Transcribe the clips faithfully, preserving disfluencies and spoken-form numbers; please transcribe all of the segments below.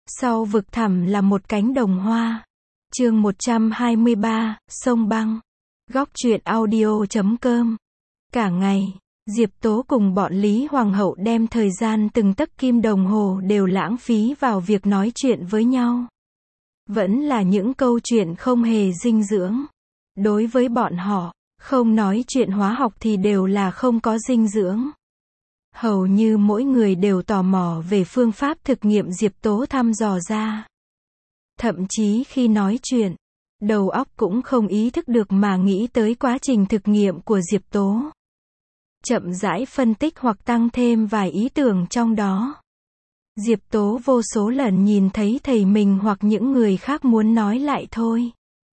Sau vực thẳm là một cánh đồng hoa. Chương một trăm hai mươi ba, Sông Băng. Góc truyện audio chấm com. Cả ngày, Diệp Tố cùng bọn Lý Hoàng hậu đem thời gian từng tấc kim đồng hồ đều lãng phí vào việc nói chuyện với nhau. Vẫn là những câu chuyện không hề dinh dưỡng. Đối với bọn họ, không nói chuyện hóa học thì đều là không có dinh dưỡng. Hầu như mỗi người đều tò mò về phương pháp thực nghiệm Diệp Tố thăm dò ra. Thậm chí khi nói chuyện, đầu óc cũng không ý thức được mà nghĩ tới quá trình thực nghiệm của Diệp Tố. Chậm rãi phân tích hoặc tăng thêm vài ý tưởng trong đó. Diệp Tố vô số lần nhìn thấy thầy mình hoặc những người khác muốn nói lại thôi.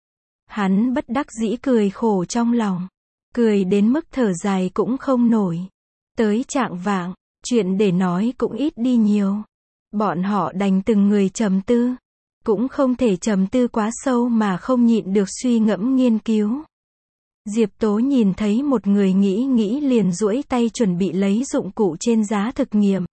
Hắn bất đắc dĩ cười khổ trong lòng. Cười đến mức thở dài cũng không nổi. Tới chạng vạng, chuyện để nói cũng ít đi nhiều. Bọn họ đành từng người trầm tư. Cũng không thể trầm tư quá sâu mà không nhịn được suy ngẫm nghiên cứu. Diệp Tố nhìn thấy một người nghĩ nghĩ liền duỗi tay chuẩn bị lấy dụng cụ trên giá thực nghiệm.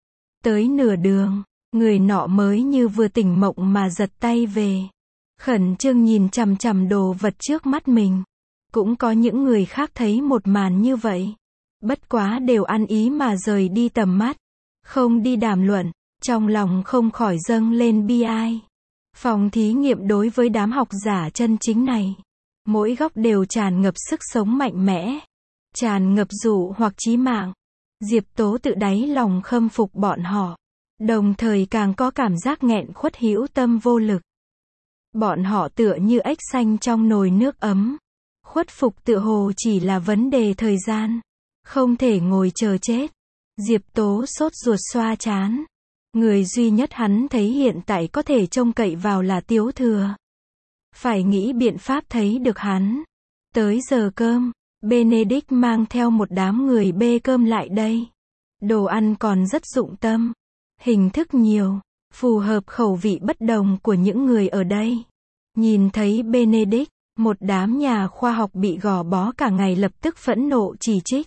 Tới nửa đường, người nọ mới như vừa tỉnh mộng mà giật tay về. Khẩn trương nhìn chằm chằm đồ vật trước mắt mình. Cũng có những người khác thấy một màn như vậy. Bất quá đều ăn ý mà rời đi tầm mắt. Không đi đàm luận, trong lòng không khỏi dâng lên bi ai. Phòng thí nghiệm đối với đám học giả chân chính này. Mỗi góc đều tràn ngập sức sống mạnh mẽ. Tràn ngập dụ hoặc chí mạng. Diệp Tố tự đáy lòng khâm phục bọn họ. Đồng thời càng có cảm giác nghẹn khuất hữu tâm vô lực. Bọn họ tựa như ếch xanh trong nồi nước ấm. Khuất phục tựa hồ chỉ là vấn đề thời gian. Không thể ngồi chờ chết. Diệp Tố sốt ruột xoa trán. Người duy nhất hắn thấy hiện tại có thể trông cậy vào là Tiếu Thừa. Phải nghĩ biện pháp thấy được hắn. Tới giờ cơm, Benedict mang theo một đám người bê cơm lại đây. Đồ ăn còn rất dụng tâm. Hình thức nhiều, phù hợp khẩu vị bất đồng của những người ở đây. Nhìn thấy Benedict, một đám nhà khoa học bị gò bó cả ngày lập tức phẫn nộ chỉ trích.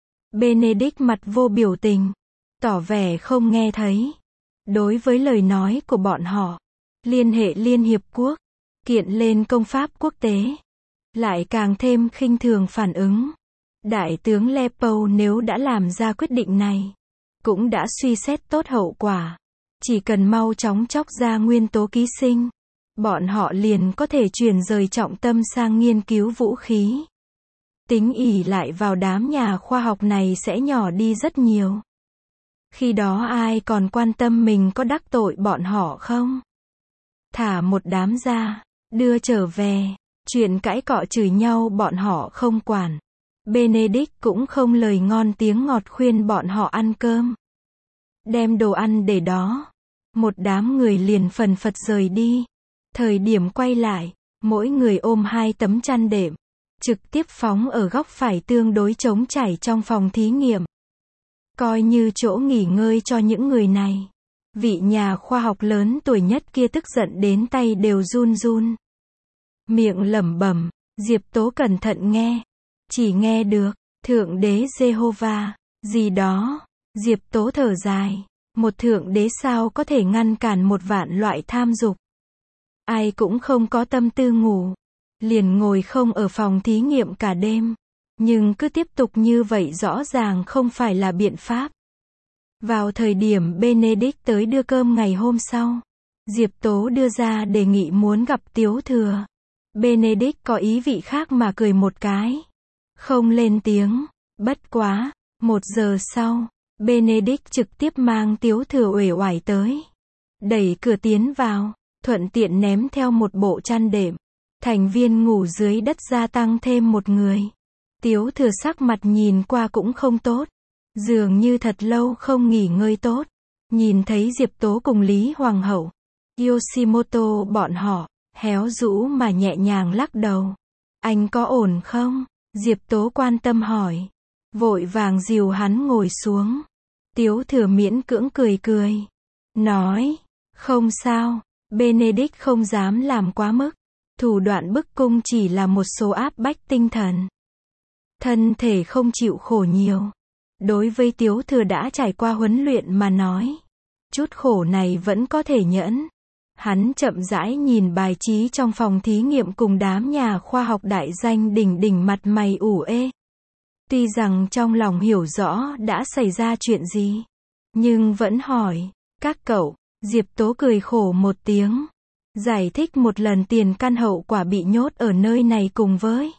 Benedict mặt vô biểu tình, tỏ vẻ không nghe thấy. Đối với lời nói của bọn họ, liên hệ Liên Hiệp Quốc, kiện lên công pháp quốc tế, lại càng thêm khinh thường phản ứng. Đại tướng Leopold nếu đã làm ra quyết định này, cũng đã suy xét tốt hậu quả. Chỉ cần mau chóng chóc ra nguyên tố ký sinh, bọn họ liền có thể chuyển rời trọng tâm sang nghiên cứu vũ khí. Tính ỷ lại vào đám nhà khoa học này sẽ nhỏ đi rất nhiều. Khi đó ai còn quan tâm mình có đắc tội bọn họ không? Thả một đám ra, đưa trở về, chuyện cãi cọ chửi nhau bọn họ không quản. Benedict cũng không lời ngon tiếng ngọt khuyên bọn họ ăn cơm. Đem đồ ăn để đó. Một đám người liền phần phật rời đi. Thời điểm quay lại, mỗi người ôm hai tấm chăn đệm. Trực tiếp phóng ở góc phải tương đối trống trải trong phòng thí nghiệm. Coi như chỗ nghỉ ngơi cho những người này. Vị nhà khoa học lớn tuổi nhất kia tức giận đến tay đều run run. Miệng lẩm bẩm, Diệp Tố cẩn thận nghe. Chỉ nghe được, Thượng đế Jehovah, gì đó. Diệp Tố thở dài. Một thượng đế sao có thể ngăn cản một vạn loại tham dục. Ai cũng không có tâm tư ngủ. Liền ngồi không ở phòng thí nghiệm cả đêm. Nhưng cứ tiếp tục như vậy rõ ràng không phải là biện pháp. Vào thời điểm Benedict tới đưa cơm ngày hôm sau, Diệp Tố đưa ra đề nghị muốn gặp Tiếu Thừa. Benedict có ý vị khác mà cười một cái. Không lên tiếng. Bất quá, một giờ sau, Benedict trực tiếp mang Tiếu Thừa uể oải tới. Đẩy cửa tiến vào, thuận tiện ném theo một bộ chăn đệm. Thành viên ngủ dưới đất gia tăng thêm một người. Tiếu Thừa sắc mặt nhìn qua cũng không tốt. Dường như thật lâu không nghỉ ngơi tốt. Nhìn thấy Diệp Tố cùng Lý Hoàng hậu, Yoshimoto bọn họ, héo rũ mà nhẹ nhàng lắc đầu. Anh có ổn không? Diệp Tố quan tâm hỏi. Vội vàng dìu hắn ngồi xuống. Tiếu Thừa miễn cưỡng cười cười. Nói, không sao, Benedict không dám làm quá mức. Thủ đoạn bức cung chỉ là một số áp bách tinh thần. Thân thể không chịu khổ nhiều. Đối với Tiếu Thừa đã trải qua huấn luyện mà nói, Chút khổ này vẫn có thể nhẫn. Hắn chậm rãi nhìn bài trí trong phòng thí nghiệm cùng đám nhà khoa học đại danh đỉnh đỉnh mặt mày ủ ê. Tuy rằng trong lòng hiểu rõ đã xảy ra chuyện gì, nhưng vẫn hỏi, các cậu, Diệp Tố cười khổ một tiếng. Giải thích một lần tiền căn hậu quả bị nhốt ở nơi này cùng với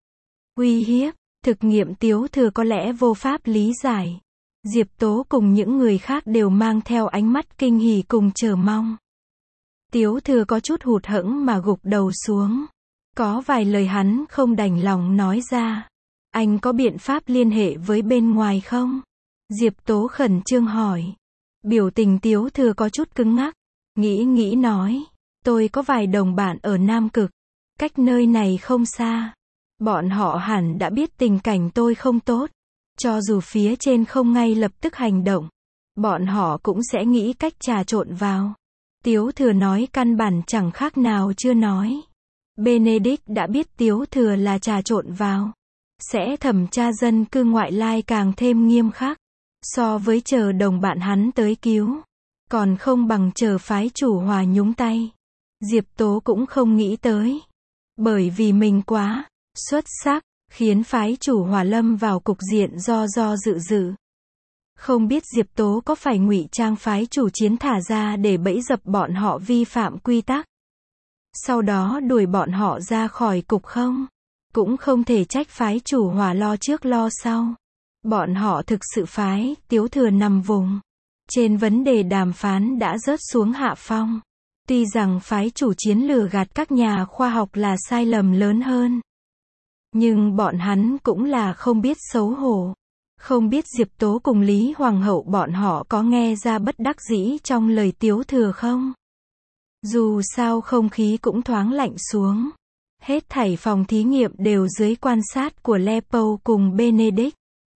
uy hiếp, thực nghiệm Tiếu Thừa có lẽ vô pháp lý giải. Diệp Tố cùng những người khác đều mang theo ánh mắt kinh hỉ cùng chờ mong. Tiếu Thừa có chút hụt hẫng mà gục đầu xuống. Có vài lời hắn không đành lòng nói ra. Anh có biện pháp liên hệ với bên ngoài không? Diệp Tố khẩn trương hỏi. Biểu tình Tiếu Thừa có chút cứng ngắc. Nghĩ nghĩ nói. Tôi có vài đồng bạn ở Nam Cực. Cách nơi này không xa. Bọn họ hẳn đã biết tình cảnh tôi không tốt. Cho dù phía trên không ngay lập tức hành động, bọn họ cũng sẽ nghĩ cách trà trộn vào. Tiếu Thừa nói căn bản chẳng khác nào chưa nói. Benedict đã biết Tiếu Thừa là trà trộn vào. Sẽ thẩm tra dân cư ngoại lai càng thêm nghiêm khắc. So với chờ đồng bạn hắn tới cứu. Còn không bằng chờ phái chủ Hòa nhúng tay. Diệp Tố cũng không nghĩ tới. Bởi vì mình quá xuất sắc, khiến phái chủ Hòa lâm vào cục diện do do dự dự. Không biết Diệp Tố có phải ngụy trang phái chủ chiến thả ra để bẫy dập bọn họ vi phạm quy tắc. Sau đó đuổi bọn họ ra khỏi cục không? Cũng không thể trách phái chủ Hòa lo trước lo sau. Bọn họ thực sự phái Tiếu Thừa nằm vùng. Trên vấn đề đàm phán đã rớt xuống hạ phong. Tuy rằng phái chủ chiến lừa gạt các nhà khoa học là sai lầm lớn hơn. Nhưng bọn hắn cũng là không biết xấu hổ. Không biết Diệp Tố cùng Lý Hoàng hậu bọn họ có nghe ra bất đắc dĩ trong lời Tiếu Thừa không? Dù sao không khí cũng thoáng lạnh xuống. Hết thảy phòng thí nghiệm đều dưới quan sát của Lepo cùng Benedict.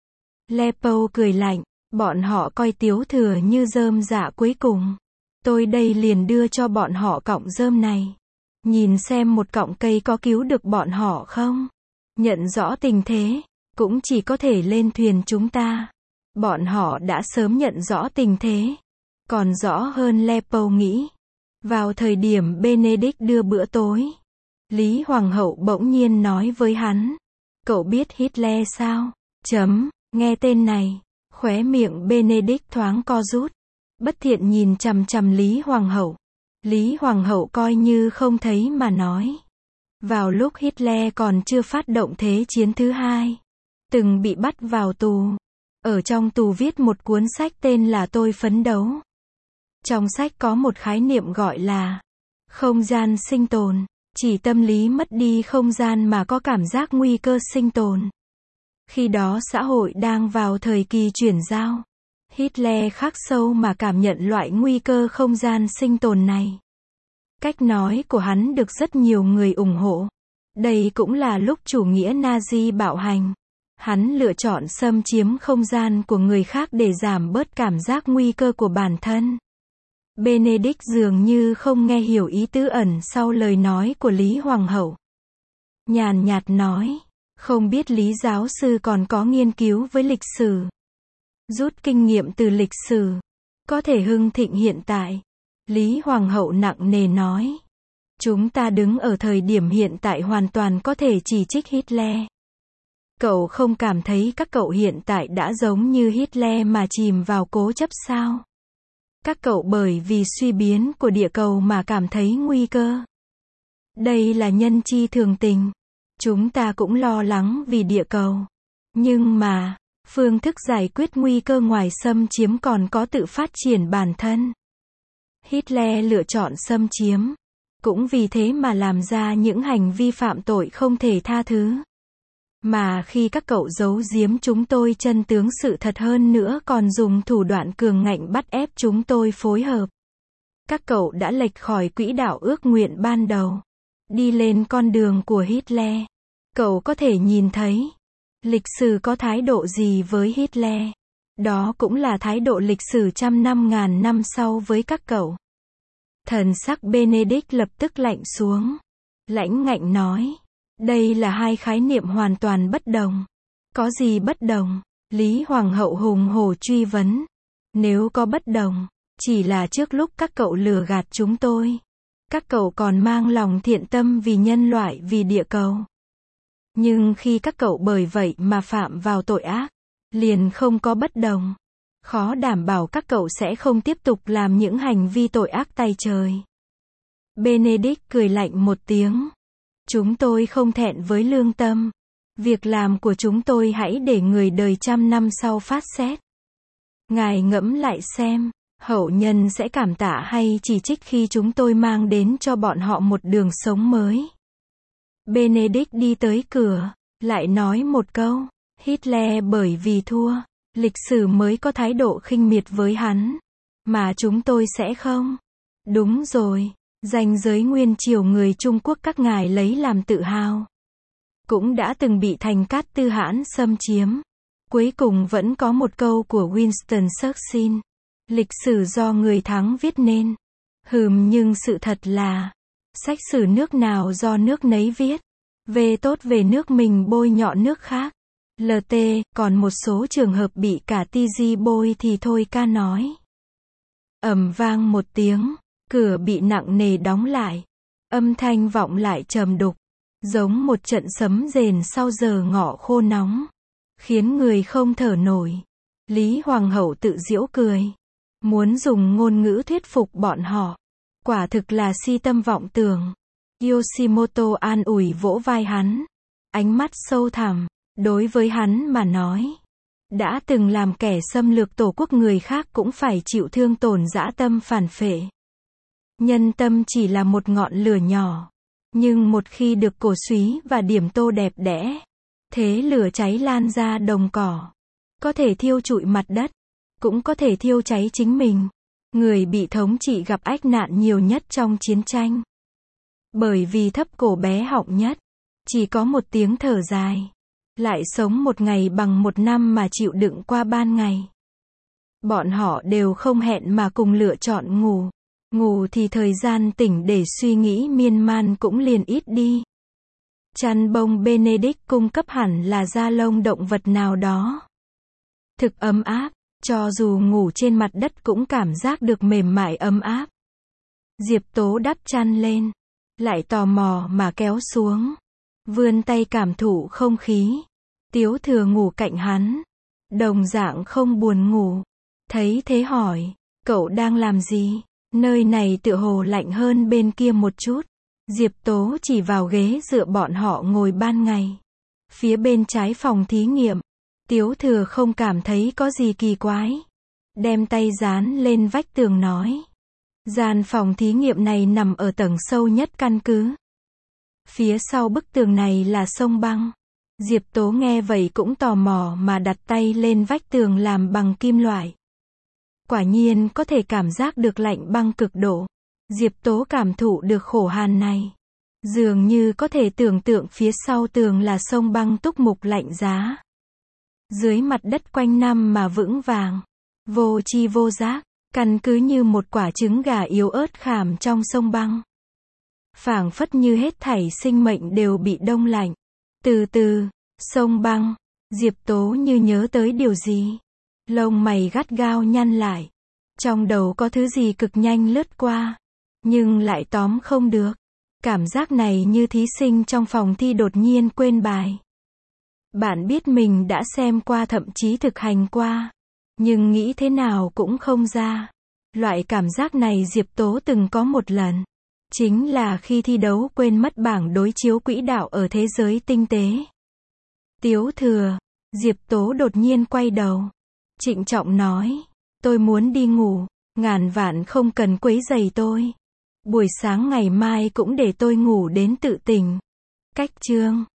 Lepo cười lạnh, bọn họ coi Tiếu Thừa như rơm rạ cuối cùng. Tôi đây liền đưa cho bọn họ cọng rơm này. Nhìn xem một cọng cây có cứu được bọn họ không? Nhận rõ tình thế, cũng chỉ có thể lên thuyền chúng ta. Bọn họ đã sớm nhận rõ tình thế. Còn rõ hơn Lepo nghĩ. Vào thời điểm Benedict đưa bữa tối, Lý Hoàng hậu bỗng nhiên nói với hắn. Cậu biết Hitler sao? Chấm, nghe tên này. Khóe miệng Benedict thoáng co rút. Bất thiện nhìn chằm chằm Lý Hoàng hậu. Lý Hoàng hậu coi như không thấy mà nói. Vào lúc Hitler còn chưa phát động thế chiến thứ hai, từng bị bắt vào tù. Ở trong tù viết một cuốn sách tên là Tôi phấn đấu. Trong sách có một khái niệm gọi là không gian sinh tồn, chỉ tâm lý mất đi không gian mà có cảm giác nguy cơ sinh tồn. Khi đó xã hội đang vào thời kỳ chuyển giao. Hitler khắc sâu mà cảm nhận loại nguy cơ không gian sinh tồn này. Cách nói của hắn được rất nhiều người ủng hộ. Đây cũng là lúc chủ nghĩa Nazi bạo hành. Hắn lựa chọn xâm chiếm không gian của người khác để giảm bớt cảm giác nguy cơ của bản thân. Benedict dường như không nghe hiểu ý tứ ẩn sau lời nói của Lý Hoàng hậu. Nhàn nhạt nói, không biết Lý giáo sư còn có nghiên cứu với lịch sử. Rút kinh nghiệm từ lịch sử, có thể hưng thịnh hiện tại. Lý Hoàng hậu nặng nề nói. Chúng ta đứng ở thời điểm hiện tại hoàn toàn có thể chỉ trích Hitler. Cậu không cảm thấy các cậu hiện tại đã giống như Hitler mà chìm vào cố chấp sao? Các cậu bởi vì suy biến của địa cầu mà cảm thấy nguy cơ. Đây là nhân chi thường tình. Chúng ta cũng lo lắng vì địa cầu. Nhưng mà, phương thức giải quyết nguy cơ ngoài xâm chiếm còn có tự phát triển bản thân. Hitler lựa chọn xâm chiếm. Cũng vì thế mà làm ra những hành vi phạm tội không thể tha thứ. Mà khi các cậu giấu giếm chúng tôi chân tướng sự thật hơn nữa còn dùng thủ đoạn cường ngạnh bắt ép chúng tôi phối hợp. Các cậu đã lệch khỏi quỹ đạo ước nguyện ban đầu. Đi lên con đường của Hitler. Cậu có thể nhìn thấy. Lịch sử có thái độ gì với Hitler? Đó cũng là thái độ lịch sử trăm năm ngàn năm sau với các cậu. Thần sắc Benedict lập tức lạnh xuống. Lãnh ngạnh nói. Đây là hai khái niệm hoàn toàn bất đồng. Có gì bất đồng? Lý Hoàng hậu hùng hổ truy vấn. Nếu có bất đồng, Chỉ là trước lúc các cậu lừa gạt chúng tôi, các cậu còn mang lòng thiện tâm vì nhân loại, vì địa cầu. Nhưng khi các cậu bởi vậy mà phạm vào tội ác, liền không có bất đồng. Khó đảm bảo các cậu sẽ không tiếp tục làm những hành vi tội ác tày trời. Benedict cười lạnh một tiếng. Chúng tôi không thẹn với lương tâm. Việc làm của chúng tôi hãy để người đời trăm năm sau phát xét. Ngài ngẫm lại xem, hậu nhân sẽ cảm tạ hay chỉ trích khi chúng tôi mang đến cho bọn họ một đường sống mới. Benedict đi tới cửa, lại nói một câu, Hitler bởi vì thua, lịch sử mới có thái độ khinh miệt với hắn, mà chúng tôi sẽ không. Đúng rồi, ranh giới nguyên triều người Trung Quốc các ngài lấy làm tự hào, cũng đã từng bị thành Cát Tư Hãn xâm chiếm. Cuối cùng vẫn có một câu của Winston Churchill, lịch sử do người thắng viết nên. Hừm, nhưng sự thật là, sách sử nước nào do nước nấy viết. Về tốt về nước mình bôi nhọ nước khác. lờ tê, còn một số trường hợp bị cả tê giê bôi thì thôi ca nói. Ầm vang một tiếng, cửa bị nặng nề đóng lại. Âm thanh vọng lại trầm đục, giống một trận sấm rền sau giờ ngọ khô nóng, khiến người không thở nổi. Lý Hoàng hậu tự giễu cười, muốn dùng ngôn ngữ thuyết phục bọn họ. Quả thực là si tâm vọng tưởng. Yoshimoto an ủi vỗ vai hắn, ánh mắt sâu thẳm. Đối với hắn mà nói, đã từng làm kẻ xâm lược tổ quốc người khác cũng phải chịu thương tổn dã tâm phản phệ. Nhân tâm chỉ là một ngọn lửa nhỏ, nhưng một khi được cổ súy và điểm tô đẹp đẽ, thế lửa cháy lan ra đồng cỏ, có thể thiêu trụi mặt đất, cũng có thể thiêu cháy chính mình. Người bị thống trị gặp ách nạn nhiều nhất trong chiến tranh, bởi vì thấp cổ bé họng nhất, chỉ có một tiếng thở dài, lại sống một ngày bằng một năm mà chịu đựng qua ban ngày. Bọn họ đều không hẹn mà cùng lựa chọn ngủ. Ngủ thì thời gian tỉnh để suy nghĩ miên man cũng liền ít đi. Chăn bông Benedict cung cấp hẳn là da lông động vật nào đó. Thực ấm áp, cho dù ngủ trên mặt đất cũng cảm giác được mềm mại ấm áp. Diệp Tố đắp chăn lên, lại tò mò mà kéo xuống, vươn tay cảm thụ không khí. Tiếu Thừa ngủ cạnh hắn, đồng dạng không buồn ngủ. Thấy thế hỏi, cậu đang làm gì? Nơi này tựa hồ lạnh hơn bên kia một chút. Diệp Tố chỉ vào ghế dựa bọn họ ngồi ban ngày. Phía bên trái phòng thí nghiệm, Tiếu Thừa không cảm thấy có gì kỳ quái. Đem tay dán lên vách tường nói. Gian phòng thí nghiệm này nằm ở tầng sâu nhất căn cứ. Phía sau bức tường này là sông băng. Diệp Tố nghe vậy cũng tò mò mà đặt tay lên vách tường làm bằng kim loại. Quả nhiên có thể cảm giác được lạnh băng cực độ. Diệp Tố cảm thụ được khổ hàn này. Dường như có thể tưởng tượng phía sau tường là sông băng túc mục lạnh giá. Dưới mặt đất quanh năm mà vững vàng, vô tri vô giác, căn cứ như một quả trứng gà yếu ớt khảm trong sông băng. Phảng phất như hết thảy sinh mệnh đều bị đông lạnh. Từ từ, sông băng, Diệp Tố như nhớ tới điều gì. Lông mày gắt gao nhăn lại. Trong đầu có thứ gì cực nhanh lướt qua, nhưng lại tóm không được. Cảm giác này như thí sinh trong phòng thi đột nhiên quên bài. Bạn biết mình đã xem qua thậm chí thực hành qua, nhưng nghĩ thế nào cũng không ra. Loại cảm giác này Diệp Tố từng có một lần. Chính là khi thi đấu quên mất bảng đối chiếu quỹ đạo ở thế giới tinh tế. Tiếu Thừa, Diệp Tố đột nhiên quay đầu. Trịnh trọng nói, tôi muốn đi ngủ, ngàn vạn không cần quấy rầy tôi. Buổi sáng ngày mai cũng để tôi ngủ đến tự tỉnh. Cách chương